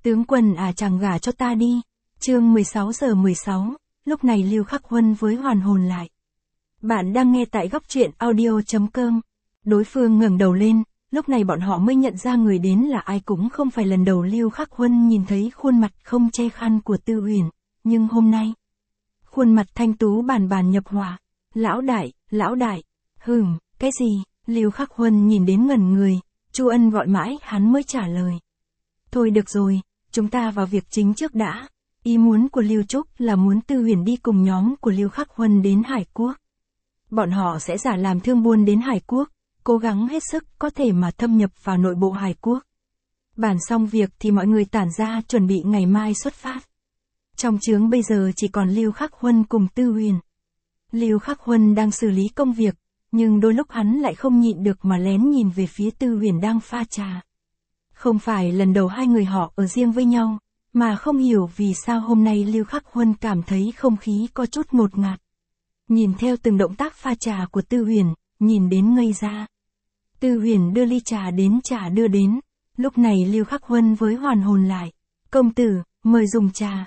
Tướng quân à, chàng gả cho ta đi. Chương 16:16, lúc này Lưu Khắc Huân với hoàn hồn lại. Bạn đang nghe tại góc truyện audio.com. Đối phương ngẩng đầu lên, lúc này bọn họ mới nhận ra người đến là ai. Cũng không phải lần đầu Lưu Khắc Huân nhìn thấy khuôn mặt không che khăn của Tư Huyền, nhưng hôm nay, khuôn mặt thanh tú bàn bàn nhập hỏa. Lão đại, cái gì? Lưu Khắc Huân nhìn đến ngẩn người, Chu Ân gọi mãi hắn mới trả lời. Thôi được rồi, chúng ta vào việc chính trước đã. Ý muốn của Lưu Trúc là muốn Tư Huyền đi cùng nhóm của Lưu Khắc Huân đến Hải Quốc. Bọn họ sẽ giả làm thương buôn đến Hải Quốc, cố gắng hết sức có thể mà thâm nhập vào nội bộ Hải Quốc. Bàn xong việc thì mọi người tản ra chuẩn bị ngày mai xuất phát. Trong trướng bây giờ chỉ còn Lưu Khắc Huân cùng Tư Huyền. Lưu Khắc Huân đang xử lý công việc, nhưng đôi lúc hắn lại không nhịn được mà lén nhìn về phía Tư Huyền đang pha trà. Không phải lần đầu hai người họ ở riêng với nhau, mà không hiểu vì sao hôm nay Lưu Khắc Huân cảm thấy không khí có chút ngột ngạt. Nhìn theo từng động tác pha trà của Tư Huyền, nhìn đến ngây ra. Tư Huyền đưa ly trà đến trà đưa đến, lúc này Lưu Khắc Huân với hoàn hồn lại. Công tử, mời dùng trà.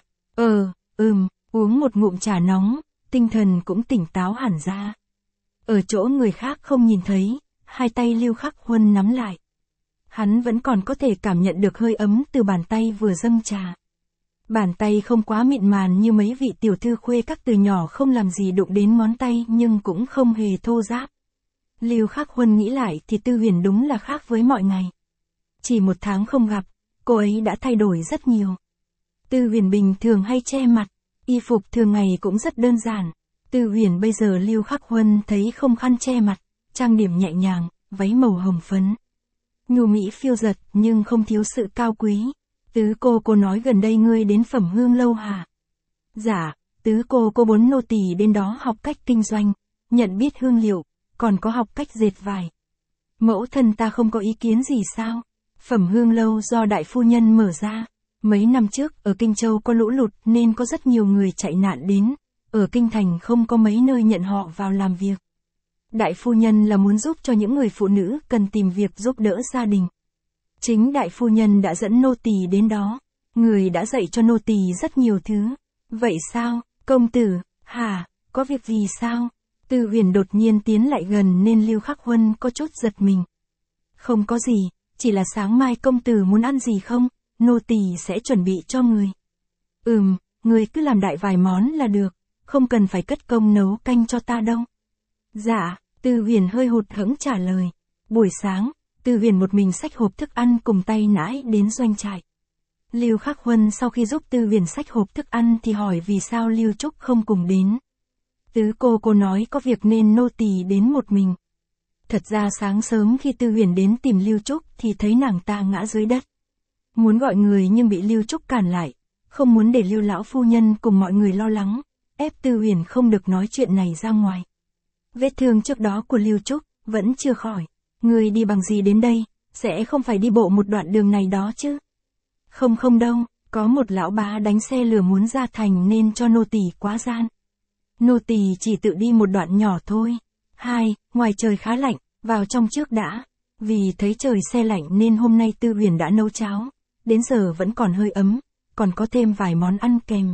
Uống một ngụm trà nóng, tinh thần cũng tỉnh táo hẳn ra. Ở chỗ người khác không nhìn thấy, hai tay Lưu Khắc Huân nắm lại. Hắn vẫn còn có thể cảm nhận được hơi ấm từ bàn tay vừa dâng trà. Bàn tay không quá mịn màn như mấy vị tiểu thư khuê các từ nhỏ không làm gì đụng đến ngón tay nhưng cũng không hề thô ráp. Lưu Khắc Huân nghĩ lại thì Tư Huyền đúng là khác với mọi ngày. Chỉ 1 tháng không gặp, cô ấy đã thay đổi rất nhiều. Tư Huyền bình thường hay che mặt, y phục thường ngày cũng rất đơn giản. Tư Huyền bây giờ Lưu Khắc Huân thấy không khăn che mặt, trang điểm nhẹ nhàng, váy màu hồng phấn. Nhu mỹ phiêu dật nhưng không thiếu sự cao quý. Tứ cô nói gần đây ngươi đến Phẩm Hương lâu hả? Dạ, tứ cô 4 nô tỳ đến đó học cách kinh doanh, nhận biết hương liệu, còn có học cách dệt vải. Mẫu thân ta không có ý kiến gì sao? Phẩm Hương lâu do đại phu nhân mở ra. Mấy năm trước ở Kinh Châu có lũ lụt nên có rất nhiều người chạy nạn đến. Ở Kinh Thành không có mấy nơi nhận họ vào làm việc. Đại phu nhân là muốn giúp cho những người phụ nữ cần tìm việc giúp đỡ gia đình. Chính đại phu nhân đã dẫn nô tỳ đến đó. Người đã dạy cho nô tỳ rất nhiều thứ. Vậy sao, công tử, hả, có việc gì sao? Tư Huyền đột nhiên tiến lại gần nên Lưu Khắc Huân có chút giật mình. Không có gì, chỉ là sáng mai công tử muốn ăn gì không? Nô tỳ sẽ chuẩn bị cho người. Người cứ làm đại vài món là được, không cần phải cất công nấu canh cho ta đâu. Dạ, Tư Huyền hơi hụt hẫng trả lời. Buổi sáng, Tư Huyền một mình xách hộp thức ăn cùng tay nãi đến doanh trại. Lưu Khắc Huân sau khi giúp Tư Huyền xách hộp thức ăn thì hỏi vì sao Lưu Trúc không cùng đến. Tứ cô nói có việc nên nô tỳ đến một mình. Thật ra sáng sớm khi Tư Huyền đến tìm Lưu Trúc thì thấy nàng ta ngã dưới đất. Muốn gọi người nhưng bị Lưu Trúc cản lại, không muốn để Lưu lão phu nhân cùng mọi người lo lắng, ép Tư Huyền không được nói chuyện này ra ngoài. Vết thương trước đó của Lưu Trúc vẫn chưa khỏi. Người đi bằng gì đến đây, sẽ không phải đi bộ một đoạn đường này đó chứ? Không đâu, có một lão bá đánh xe lửa muốn ra thành nên cho nô tỳ quá gian. Nô tỳ chỉ tự đi một đoạn nhỏ thôi. Ngoài trời khá lạnh, vào trong trước đã. Vì thấy trời se lạnh nên hôm nay Tư Huyền đã nấu cháo, đến giờ vẫn còn hơi ấm, còn có thêm vài món ăn kèm.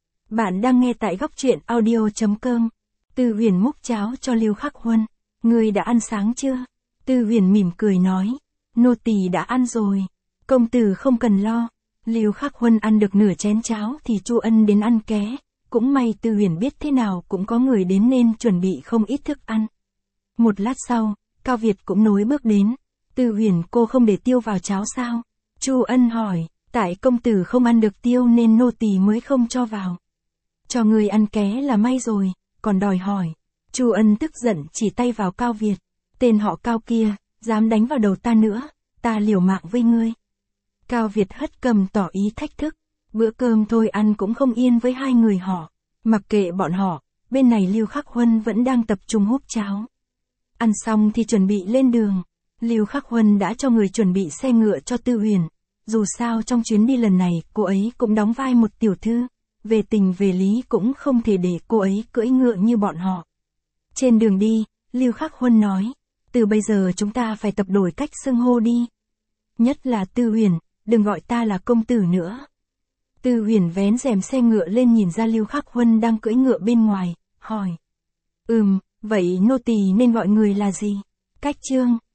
Bạn đang nghe tại góc truyện audio.com. Tư Huyền múc cháo cho Lưu Khắc Huân. Người đã ăn sáng chưa? Tư Huyền mỉm cười nói. Nô tỳ đã ăn rồi. Công tử không cần lo. Lưu Khắc Huân ăn được nửa chén cháo thì Chu Ân đến ăn ké. Cũng may Tư Huyền biết thế nào cũng có người đến nên chuẩn bị không ít thức ăn. Một lát sau, Cao Việt cũng nối bước đến. Tư Huyền cô không để tiêu vào cháo sao? Chu Ân hỏi. Tại công tử không ăn được tiêu nên nô tỳ mới không cho vào. Cho người ăn ké là may rồi, còn đòi hỏi. Chu Ân tức giận chỉ tay vào Cao Việt. Tên họ Cao kia, dám đánh vào đầu ta nữa, ta liều mạng với ngươi. Cao Việt hất cầm tỏ ý thách thức. Bữa cơm thôi ăn cũng không yên với hai người họ. Mặc kệ bọn họ, bên này Lưu Khắc Huân vẫn đang tập trung húp cháo. Ăn xong thì chuẩn bị lên đường. Lưu Khắc Huân đã cho người chuẩn bị xe ngựa cho Tư Huyền. Dù sao trong chuyến đi lần này cô ấy cũng đóng vai một tiểu thư. Về tình về lý cũng không thể để cô ấy cưỡi ngựa như bọn họ. Trên đường đi, Lưu Khắc Huân nói. Từ bây giờ chúng ta phải tập đổi cách xưng hô đi. Nhất là Tư Huyền, đừng gọi ta là công tử nữa. Tư Huyền vén rèm xe ngựa lên nhìn ra Lưu Khắc Huân đang cưỡi ngựa bên ngoài, hỏi. Vậy nô tỳ nên gọi người là gì? Cách Trương.